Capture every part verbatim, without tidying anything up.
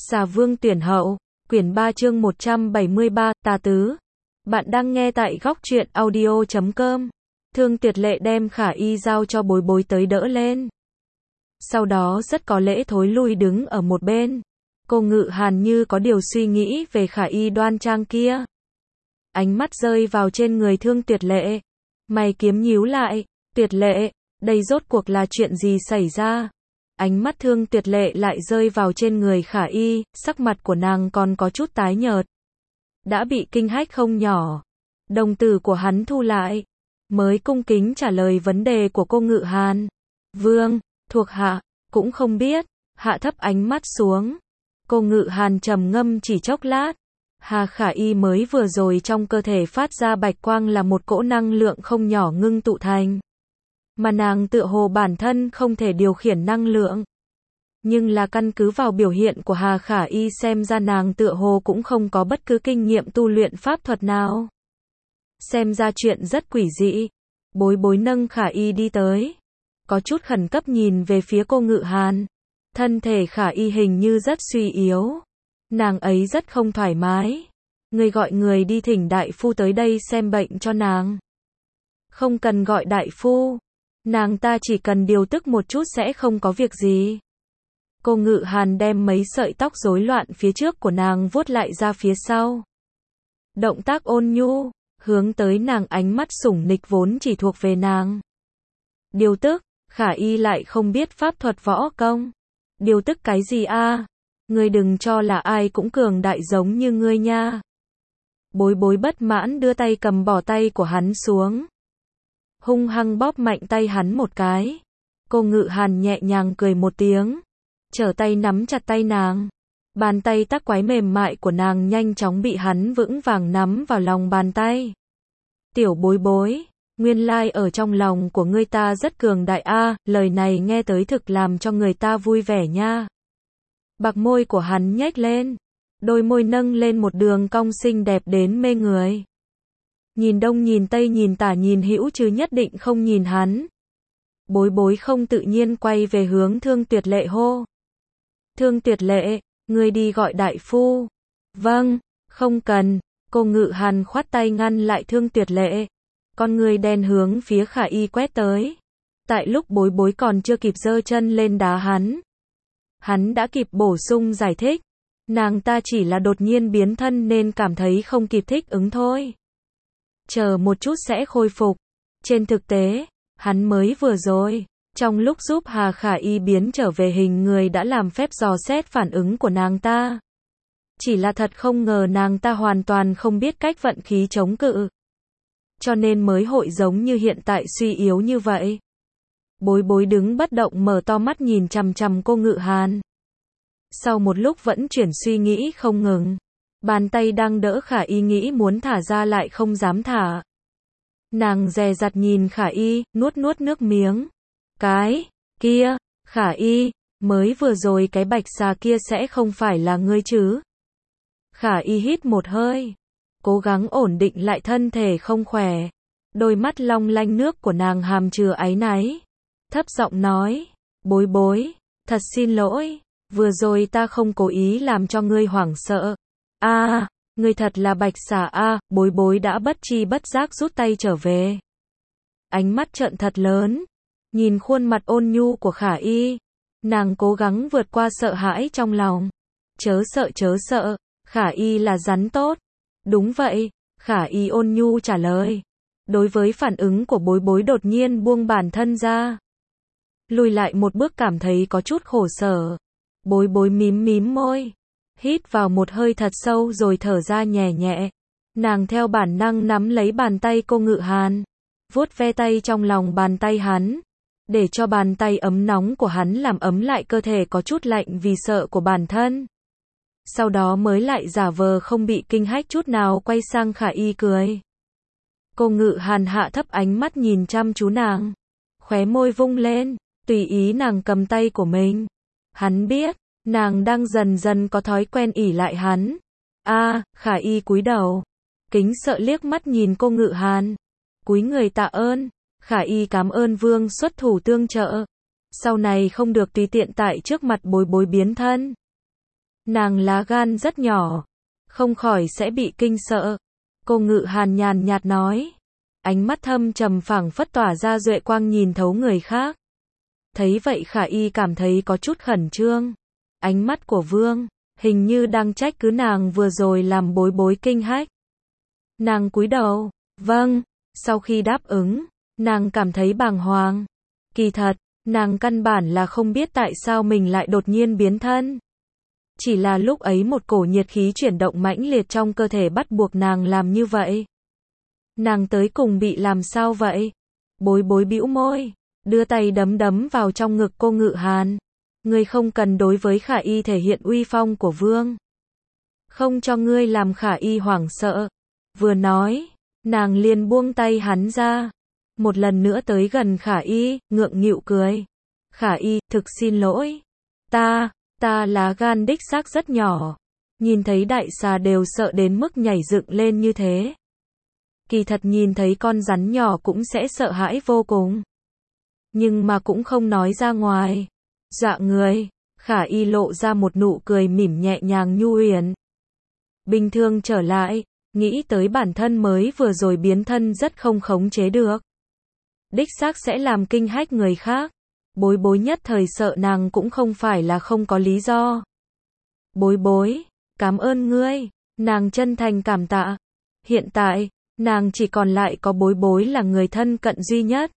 Xà Vương tuyển hậu, quyển ba chương một trăm bảy mươi ba, tà tứ. Bạn đang nghe tại góc truyện audio chấm com. Thương Tuyệt Lệ đem Khả Y giao cho Bối Bối tới đỡ lên. Sau đó rất có lễ thối lui đứng ở một bên. Cô Ngự Hàn như có điều suy nghĩ về Khả Y đoan trang kia. Ánh mắt rơi vào trên người Thương Tuyệt Lệ. Mày kiếm nhíu lại, Tuyệt Lệ, đây rốt cuộc là chuyện gì xảy ra? Ánh mắt Thương Tuyệt Lệ lại rơi vào trên người Khả Y, sắc mặt của nàng còn có chút tái nhợt. Đã bị kinh hách không nhỏ. Đồng tử của hắn thu lại, mới cung kính trả lời vấn đề của cô Ngự Hàn. Vương, thuộc hạ, cũng không biết, hạ thấp ánh mắt xuống. Cô Ngự Hàn trầm ngâm chỉ chốc lát. Hà Khả Y mới vừa rồi trong cơ thể phát ra bạch quang là một cỗ năng lượng không nhỏ ngưng tụ thành. Mà nàng tựa hồ bản thân không thể điều khiển năng lượng. Nhưng là căn cứ vào biểu hiện của Hà Khả Y xem ra nàng tựa hồ cũng không có bất cứ kinh nghiệm tu luyện pháp thuật nào. Xem ra chuyện rất quỷ dị. Bối Bối nâng Khả Y đi tới. Có chút khẩn cấp nhìn về phía cô Ngự Hàn. Thân thể Khả Y hình như rất suy yếu. Nàng ấy rất không thoải mái. Người gọi người đi thỉnh đại phu tới đây xem bệnh cho nàng. Không cần gọi đại phu. Nàng ta chỉ cần điều tức một chút sẽ không có việc gì. Cô Ngự Hàn đem mấy sợi tóc rối loạn phía trước của nàng vuốt lại ra phía sau. Động tác ôn nhu, hướng tới nàng, ánh mắt sủng nịch vốn chỉ thuộc về nàng. Điều tức, Khả Y lại không biết pháp thuật võ công. Điều tức cái gì a? Ngươi đừng cho là ai cũng cường đại giống như ngươi nha. Bối Bối bất mãn đưa tay cầm bỏ tay của hắn xuống. Hung hăng bóp mạnh tay hắn một cái. Cô Ngự Hàn nhẹ nhàng cười một tiếng. Trở tay nắm chặt tay nàng. Bàn tay tắc quái mềm mại của nàng nhanh chóng bị hắn vững vàng nắm vào lòng bàn tay. Tiểu Bối Bối, nguyên lai ở trong lòng của ngươi ta rất cường đại a, lời này nghe tới thực làm cho người ta vui vẻ nha. Bạc môi của hắn nhếch lên. Đôi môi nâng lên một đường cong xinh đẹp đến mê người. Nhìn đông nhìn tây nhìn tả nhìn hữu chứ nhất định không nhìn hắn. Bối Bối không tự nhiên quay về hướng Thương Tuyệt Lệ hô. Thương Tuyệt Lệ, ngươi đi gọi đại phu. Vâng, không cần. Cô Ngự Hàn khoát tay ngăn lại Thương Tuyệt Lệ. Con người đen hướng phía Khả Y quét tới. Tại lúc Bối Bối còn chưa kịp giơ chân lên đá hắn. Hắn đã kịp bổ sung giải thích. Nàng ta chỉ là đột nhiên biến thân nên cảm thấy không kịp thích ứng thôi. Chờ một chút sẽ khôi phục. Trên thực tế, hắn mới vừa rồi, trong lúc giúp Hà Khả Y biến trở về hình người đã làm phép dò xét phản ứng của nàng ta. Chỉ là thật không ngờ nàng ta hoàn toàn không biết cách vận khí chống cự. Cho nên mới hội giống như hiện tại suy yếu như vậy. Bối Bối đứng bất động mở to mắt nhìn chằm chằm cô Ngự Hàn. Sau một lúc vẫn chuyển suy nghĩ không ngừng. Bàn tay đang đỡ Khả Y nghĩ muốn thả ra lại không dám thả. Nàng dè dặt nhìn Khả Y, nuốt nuốt nước miếng. Cái, kia, Khả Y, mới vừa rồi cái bạch xà kia sẽ không phải là ngươi chứ? Khả Y hít một hơi. Cố gắng ổn định lại thân thể không khỏe. Đôi mắt long lanh nước của nàng hàm chứa áy náy. Thấp giọng nói, Bối Bối, thật xin lỗi. Vừa rồi ta không cố ý làm cho ngươi hoảng sợ. A, à, ngươi thật là bạch xà a, à, Bối Bối đã bất chi bất giác rút tay trở về. Ánh mắt trợn thật lớn, nhìn khuôn mặt ôn nhu của Khả Y, nàng cố gắng vượt qua sợ hãi trong lòng. Chớ sợ chớ sợ, Khả Y là rắn tốt. Đúng vậy, Khả Y ôn nhu trả lời. Đối với phản ứng của Bối Bối đột nhiên buông bản thân ra. Lùi lại một bước cảm thấy có chút khổ sở. Bối Bối mím mím môi. Hít vào một hơi thật sâu rồi thở ra nhẹ nhẹ. Nàng theo bản năng nắm lấy bàn tay cô Ngự Hàn. Vuốt ve tay trong lòng bàn tay hắn. Để cho bàn tay ấm nóng của hắn làm ấm lại cơ thể có chút lạnh vì sợ của bản thân. Sau đó mới lại giả vờ không bị kinh hách chút nào quay sang Khả Y cười. Cô Ngự Hàn hạ thấp ánh mắt nhìn chăm chú nàng. Khóe môi vung lên, tùy ý nàng cầm tay của mình. Hắn biết, nàng đang dần dần có thói quen ỷ lại hắn. A, à, Khả Y cúi đầu. Kính sợ liếc mắt nhìn cô Ngự Hàn. Cúi người tạ ơn. Khả Y cảm ơn Vương xuất thủ tương trợ. Sau này không được tùy tiện tại trước mặt Bối Bối biến thân. Nàng lá gan rất nhỏ, không khỏi sẽ bị kinh sợ. Cô Ngự Hàn nhàn nhạt nói, ánh mắt thâm trầm phảng phất tỏa ra duệ quang nhìn thấu người khác. Thấy vậy Khả Y cảm thấy có chút khẩn trương. Ánh mắt của Vương, hình như đang trách cứ nàng vừa rồi làm bối bối kinh hách. Nàng cúi đầu, vâng, sau khi đáp ứng, nàng cảm thấy bàng hoàng. Kỳ thật, nàng căn bản là không biết tại sao mình lại đột nhiên biến thân. Chỉ là lúc ấy một cổ nhiệt khí chuyển động mãnh liệt trong cơ thể bắt buộc nàng làm như vậy. Nàng tới cùng bị làm sao vậy? Bối bối bĩu môi, đưa tay đấm đấm vào trong ngực cô Ngự Hàn. Ngươi không cần đối với Khả Y thể hiện uy phong của Vương. Không cho ngươi làm Khả Y hoảng sợ. Vừa nói, nàng liền buông tay hắn ra. Một lần nữa tới gần Khả Y, ngượng nghịu cười. Khả Y, thực xin lỗi. Ta, ta lá gan đích xác rất nhỏ. Nhìn thấy đại xà đều sợ đến mức nhảy dựng lên như thế. Kỳ thật nhìn thấy con rắn nhỏ cũng sẽ sợ hãi vô cùng. Nhưng mà cũng không nói ra ngoài. Dọa người, Khả Y lộ ra một nụ cười mỉm nhẹ nhàng nhu huyền. Bình thường trở lại, nghĩ tới bản thân mới vừa rồi biến thân rất không khống chế được. Đích xác sẽ làm kinh hách người khác. Bối bối nhất thời sợ nàng cũng không phải là không có lý do. Bối bối, cảm ơn ngươi, nàng chân thành cảm tạ. Hiện tại, nàng chỉ còn lại có bối bối là người thân cận duy nhất.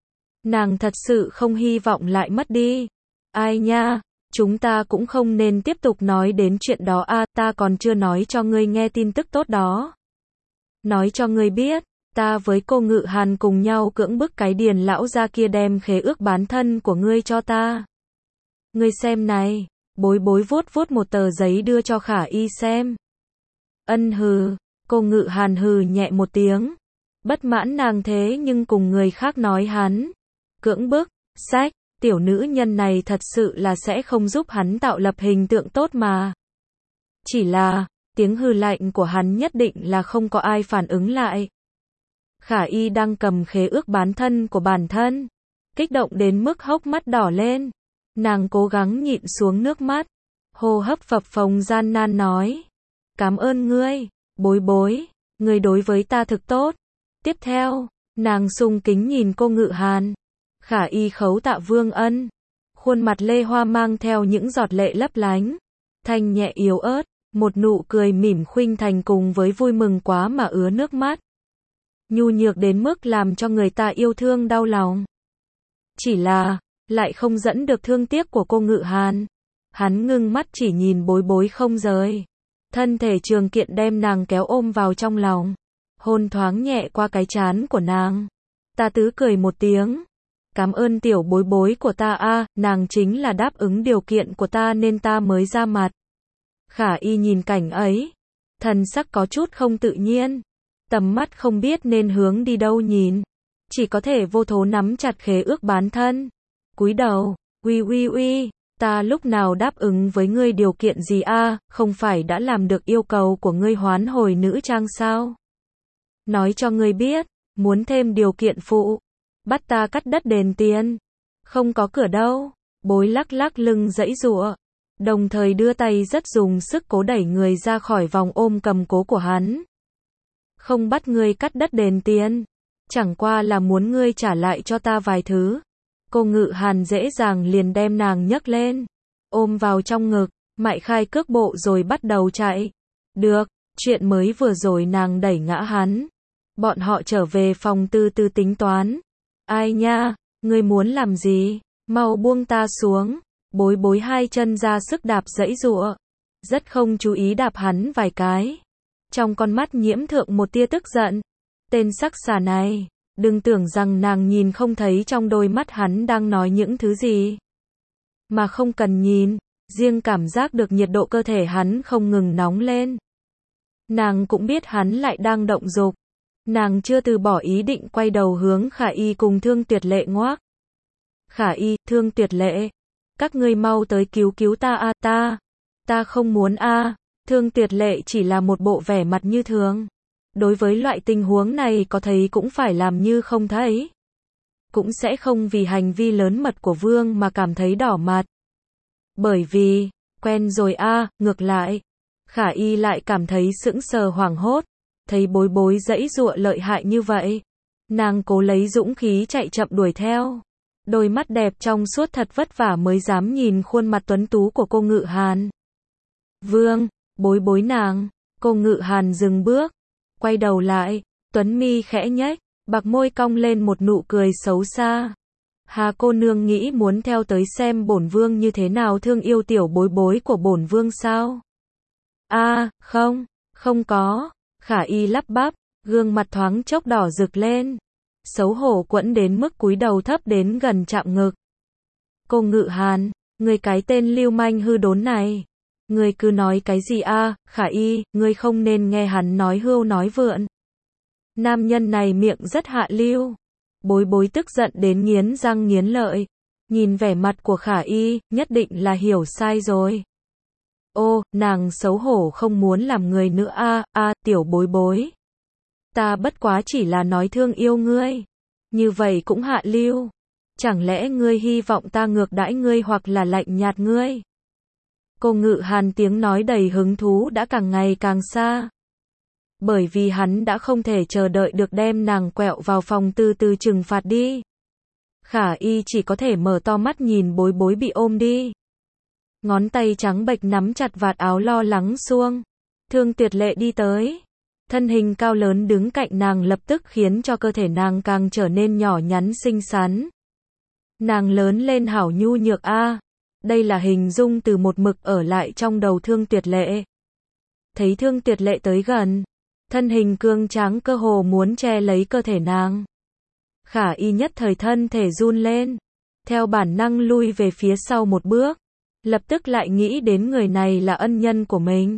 Nàng thật sự không hy vọng lại mất đi. Ai nha, chúng ta cũng không nên tiếp tục nói đến chuyện đó a, à, ta còn chưa nói cho ngươi nghe tin tức tốt đó. Nói cho ngươi biết, ta với cô Ngự Hàn cùng nhau cưỡng bức cái Điền lão gia kia đem khế ước bán thân của ngươi cho ta. Ngươi xem này, bối bối vuốt vuốt một tờ giấy đưa cho Khả Y xem. Ân hừ, cô Ngự Hàn hừ nhẹ một tiếng. Bất mãn nàng thế nhưng cùng người khác nói hắn. Cưỡng bức, sách, tiểu nữ nhân này thật sự là sẽ không giúp hắn tạo lập hình tượng tốt mà. Chỉ là, tiếng hừ lạnh của hắn nhất định là không có ai phản ứng lại. Khả Y đang cầm khế ước bán thân của bản thân. Kích động đến mức hốc mắt đỏ lên. Nàng cố gắng nhịn xuống nước mắt. Hô hấp phập phồng gian nan nói. Cảm ơn ngươi, bối bối, ngươi đối với ta thực tốt. Tiếp theo, nàng sung kính nhìn cô Ngự Hàn. Khả Y khấu tạ Vương ân. Khuôn mặt lê hoa mang theo những giọt lệ lấp lánh. Thanh nhẹ yếu ớt, một nụ cười mỉm khuynh thành cùng với vui mừng quá mà ứa nước mắt. Nhu nhược đến mức làm cho người ta yêu thương đau lòng. Chỉ là, lại không dẫn được thương tiếc của cô Ngự Hàn. Hắn ngưng mắt chỉ nhìn bối bối không rời. Thân thể trường kiện đem nàng kéo ôm vào trong lòng. Hôn thoáng nhẹ qua cái trán của nàng. Ta tứ cười một tiếng. Cảm ơn tiểu bối bối của ta a, à, nàng chính là đáp ứng điều kiện của ta nên ta mới ra mặt. Khả Y nhìn cảnh ấy. Thần sắc có chút không tự nhiên. Tầm mắt không biết nên hướng đi đâu nhìn. Chỉ có thể vô thố nắm chặt khế ước bán thân. Cúi đầu, uy uy uy, ta lúc nào đáp ứng với ngươi điều kiện gì a, à, không phải đã làm được yêu cầu của ngươi hoán hồi nữ trang sao? Nói cho ngươi biết, muốn thêm điều kiện phụ, bắt ta cắt đất đền tiền. Không có cửa đâu. Bối lắc lắc lưng giãy giụa, đồng thời đưa tay rất dùng sức cố đẩy người ra khỏi vòng ôm cầm cố của hắn. Không bắt ngươi cắt đất đền tiền, chẳng qua là muốn ngươi trả lại cho ta vài thứ. Cô Ngự Hàn dễ dàng liền đem nàng nhấc lên, ôm vào trong ngực, mại khai cước bộ rồi bắt đầu chạy. Được, chuyện mới vừa rồi nàng đẩy ngã hắn. Bọn họ trở về phòng từ từ tính toán. Ai nha, ngươi muốn làm gì? Mau buông ta xuống. Bối bối hai chân ra sức đạp giãy giụa, rất không chú ý đạp hắn vài cái. Trong con mắt nhiễm thượng một tia tức giận. Tên sắc xà này, đừng tưởng rằng nàng nhìn không thấy trong đôi mắt hắn đang nói những thứ gì. Mà không cần nhìn, riêng cảm giác được nhiệt độ cơ thể hắn không ngừng nóng lên. Nàng cũng biết hắn lại đang động dục. Nàng chưa từ bỏ ý định quay đầu hướng Khả Y cùng Thương Tuyệt Lệ ngoác. Khả Y, Thương Tuyệt Lệ, các ngươi mau tới cứu cứu ta a, à, ta, ta không muốn a. À. Thương Tuyệt Lệ chỉ là một bộ vẻ mặt như thường. Đối với loại tình huống này có thấy cũng phải làm như không thấy. Cũng sẽ không vì hành vi lớn mật của Vương mà cảm thấy đỏ mặt. Bởi vì, Quen rồi a, ngược lại. Khả Y lại cảm thấy sững sờ hoảng hốt, thấy bối bối giãy giụa lợi hại như vậy. Nàng cố lấy dũng khí chạy chậm đuổi theo. Đôi mắt đẹp trong suốt thật vất vả mới dám nhìn khuôn mặt tuấn tú của cô Ngự Hàn. Vương, bối bối nàng, cô Ngự Hàn dừng bước, quay đầu lại, tuấn mi khẽ nhếch, bạc môi cong lên một nụ cười xấu xa. Hà cô nương nghĩ muốn theo tới xem bổn vương như thế nào thương yêu tiểu bối bối của bổn vương sao? A, à, không, không có. Khả Y lắp bắp, gương mặt thoáng chốc đỏ rực lên, xấu hổ quẫn đến mức cúi đầu thấp đến gần chạm ngực. Cô Ngự Hàn, người cái tên lưu manh hư đốn này, người cứ nói cái gì a? À? Khả Y, ngươi không nên nghe hắn nói hưu nói vượn. Nam nhân này miệng rất hạ lưu. Bối bối tức giận đến nghiến răng nghiến lợi, nhìn vẻ mặt của Khả Y, nhất định là hiểu sai rồi. Ô, nàng xấu hổ không muốn làm người nữa a, a, tiểu bối bối. Ta bất quá chỉ là nói thương yêu ngươi. Như vậy cũng hạ lưu. Chẳng lẽ ngươi hy vọng ta ngược đãi ngươi hoặc là lạnh nhạt ngươi? Cô Ngự Hàn tiếng nói đầy hứng thú đã càng ngày càng xa. Bởi vì hắn đã không thể chờ đợi được đem nàng quẹo vào phòng từ từ trừng phạt đi. Khả Y chỉ có thể mở to mắt nhìn bối bối bị ôm đi. Ngón tay trắng bệch nắm chặt vạt áo lo lắng xuông. Thương Tuyệt Lệ đi tới. Thân hình cao lớn đứng cạnh nàng lập tức khiến cho cơ thể nàng càng trở nên nhỏ nhắn xinh xắn. Nàng lớn lên hảo nhu nhược a. Đây là hình dung từ một mực ở lại trong đầu Thương Tuyệt Lệ. Thấy Thương Tuyệt Lệ tới gần, thân hình cương tráng cơ hồ muốn che lấy cơ thể nàng. Khả Y nhất thời thân thể run lên, theo bản năng lui về phía sau một bước, lập tức lại nghĩ đến người này là ân nhân của mình.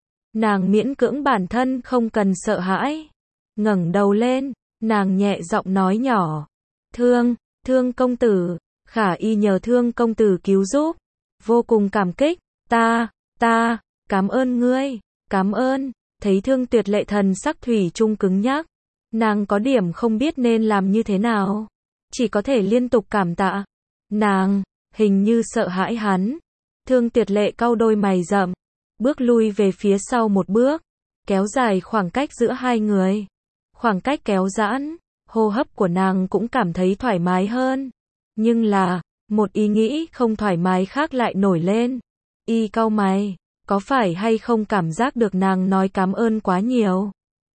Nàng miễn cưỡng bản thân không cần sợ hãi, ngẩng đầu lên, nàng nhẹ giọng nói nhỏ, "Thương, Thương công tử." Khả Y nhờ Thương công tử cứu giúp, vô cùng cảm kích, "Ta, ta, cảm ơn ngươi, cảm ơn." Thấy Thương Tuyệt Lệ thần sắc thủy chung cứng nhắc, nàng có điểm không biết nên làm như thế nào, chỉ có thể liên tục cảm tạ. Nàng, hình như sợ hãi hắn. Thương Tuyệt Lệ cau đôi mày rậm, bước lui về phía sau một bước, kéo dài khoảng cách giữa hai người. Khoảng cách kéo giãn, hô hấp của nàng cũng cảm thấy thoải mái hơn. Nhưng là, một ý nghĩ không thoải mái khác lại nổi lên. Y cau mày, có phải hay không cảm giác được nàng nói cảm ơn quá nhiều?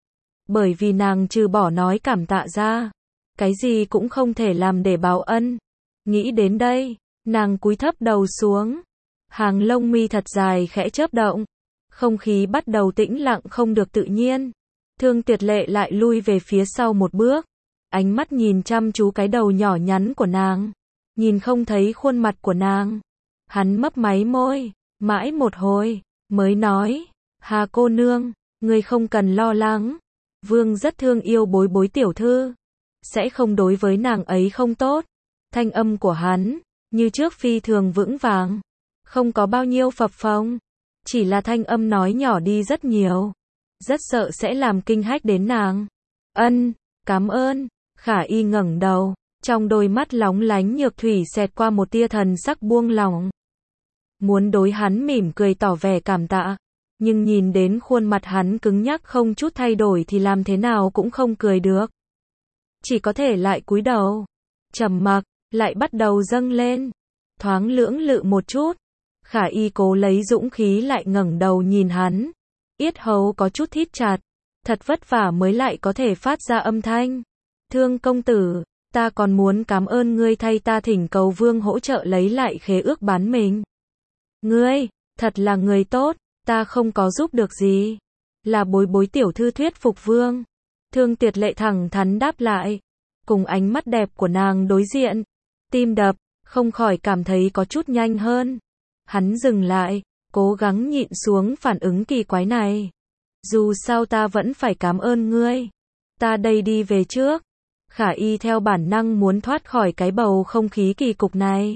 Bởi vì nàng trừ bỏ nói cảm tạ ra, cái gì cũng không thể làm để báo ân. Nghĩ đến đây, nàng cúi thấp đầu xuống, hàng lông mi thật dài khẽ chớp động, không khí bắt đầu tĩnh lặng không được tự nhiên. Thương Tuyệt Lệ lại lui về phía sau một bước, ánh mắt nhìn chăm chú cái đầu nhỏ nhắn của nàng, nhìn không thấy khuôn mặt của nàng. Hắn mấp máy môi, mãi một hồi, mới nói, "Hà cô nương, ngươi không cần lo lắng, vương rất thương yêu bối bối tiểu thư, sẽ không đối với nàng ấy không tốt." Thanh âm của hắn, như trước phi thường vững vàng, không có bao nhiêu phập phồng, chỉ là thanh âm nói nhỏ đi rất nhiều, rất sợ sẽ làm kinh hách đến nàng. "Ân, cảm ơn." Khả Y ngẩng đầu, trong đôi mắt lóng lánh nhược thủy xẹt qua một tia thần sắc buông lỏng. Muốn đối hắn mỉm cười tỏ vẻ cảm tạ, nhưng nhìn đến khuôn mặt hắn cứng nhắc không chút thay đổi thì làm thế nào cũng không cười được. Chỉ có thể lại cúi đầu, trầm mặc, lại bắt đầu dâng lên, thoáng lưỡng lự một chút. Khả Y cố lấy dũng khí lại ngẩng đầu nhìn hắn, yết hầu có chút thít chặt, thật vất vả mới lại có thể phát ra âm thanh. "Thương công tử, ta còn muốn cảm ơn ngươi thay ta thỉnh cầu vương hỗ trợ lấy lại khế ước bán mình. Ngươi, thật là người tốt, ta không có giúp được gì. Là bối bối tiểu thư thuyết phục vương." Thương Tuyệt Lệ thẳng thắn đáp lại, cùng ánh mắt đẹp của nàng đối diện, tim đập, không khỏi cảm thấy có chút nhanh hơn. Hắn dừng lại, cố gắng nhịn xuống phản ứng kỳ quái này. "Dù sao ta vẫn phải cảm ơn ngươi. Ta đây đi về trước." Khả Y theo bản năng muốn thoát khỏi cái bầu không khí kỳ cục này.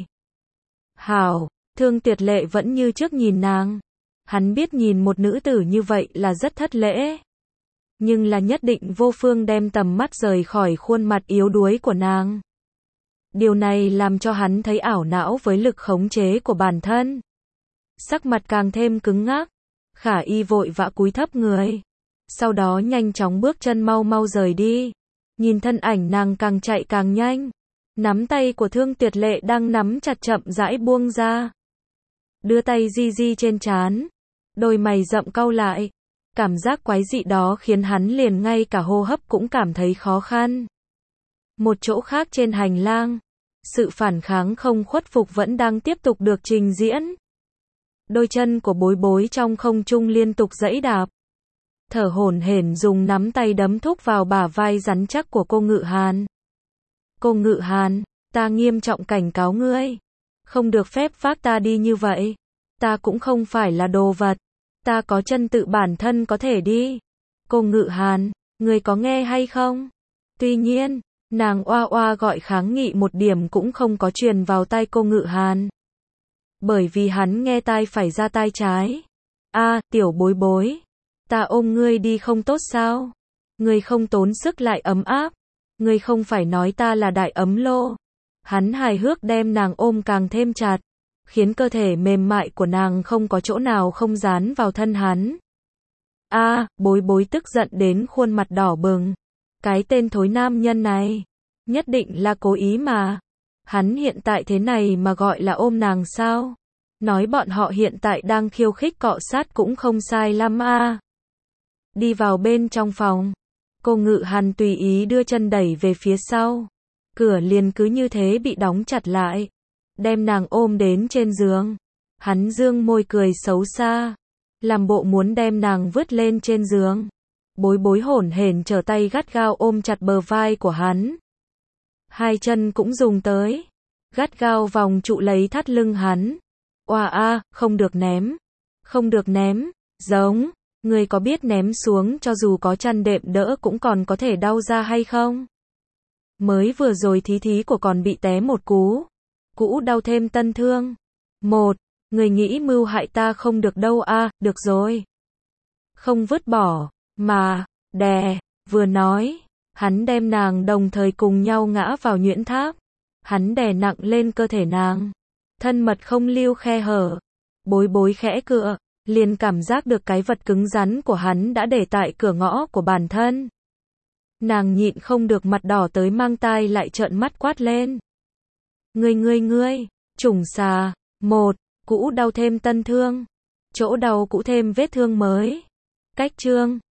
"Hảo." Thương Tuyệt Lệ vẫn như trước nhìn nàng. Hắn biết nhìn một nữ tử như vậy là rất thất lễ, nhưng là nhất định vô phương đem tầm mắt rời khỏi khuôn mặt yếu đuối của nàng. Điều này làm cho hắn thấy ảo não với lực khống chế của bản thân. sắc mặt càng thêm cứng ngắc. Khả Y vội vã cúi thấp người, sau đó nhanh chóng bước chân mau mau rời đi. Nhìn thân ảnh nàng càng chạy càng nhanh, nắm tay của Thương Tuyệt Lệ đang nắm chặt chậm rãi buông ra. Đưa tay di di trên trán, đôi mày rậm cau lại. Cảm giác quái dị đó khiến hắn liền ngay cả hô hấp cũng cảm thấy khó khăn. Một chỗ khác trên hành lang, sự phản kháng không khuất phục vẫn đang tiếp tục được trình diễn. Đôi chân của Bối Bối trong không trung liên tục giãy đạp, thở hổn hển dùng nắm tay đấm thúc vào bả vai rắn chắc của cô Ngự Hàn. Cô Ngự Hàn, ta nghiêm trọng cảnh cáo ngươi, không được phép vác ta đi như vậy. Ta cũng không phải là đồ vật, ta có chân tự bản thân có thể đi. Cô Ngự Hàn, ngươi có nghe hay không? Tuy nhiên, nàng oa oa gọi kháng nghị một điểm cũng không có truyền vào tai cô Ngự Hàn. Bởi vì hắn nghe tai phải ra tai trái. A, tiểu Bối Bối, ta ôm ngươi đi không tốt sao? Ngươi không tốn sức lại ấm áp. Ngươi không phải nói ta là đại ấm lô. Hắn hài hước đem nàng ôm càng thêm chặt, khiến cơ thể mềm mại của nàng không có chỗ nào không dán vào thân hắn. A, à, Bối Bối tức giận đến khuôn mặt đỏ bừng. Cái tên thối nam nhân này, nhất định là cố ý mà. Hắn hiện tại thế này mà gọi là ôm nàng sao? Nói bọn họ hiện tại đang khiêu khích cọ sát cũng không sai lắm a. À. Đi vào bên trong phòng, cô Ngự Hàn tùy ý đưa chân đẩy về phía sau. Cửa liền cứ như thế bị đóng chặt lại, đem nàng ôm đến trên giường. Hắn dương môi cười xấu xa, làm bộ muốn đem nàng vứt lên trên giường. Bối Bối hổn hển trở tay gắt gao ôm chặt bờ vai của hắn. Hai chân cũng dùng tới, gắt gao vòng trụ lấy thắt lưng hắn. Oa a, không được ném, không được ném, giống, người có biết ném xuống cho dù có chăn đệm đỡ cũng còn có thể đau ra hay không? Mới vừa rồi thí thí của còn bị té một cú, cũ đau thêm tân thương. Một, người nghĩ mưu hại ta không được đâu a, à, được rồi. Không vứt bỏ, mà, đè, vừa nói, hắn đem nàng đồng thời cùng nhau ngã vào nhuyễn tháp. Hắn đè nặng lên cơ thể nàng, thân mật không lưu khe hở. Bối Bối khẽ cựa, liền cảm giác được cái vật cứng rắn của hắn đã để tại cửa ngõ của bản thân. Nàng nhịn không được mặt đỏ tới mang tai lại trợn mắt quát lên. Ngươi ngươi ngươi, trùng xà, một, cũ đau thêm tân thương, chỗ đau cũ thêm vết thương mới. Cách chương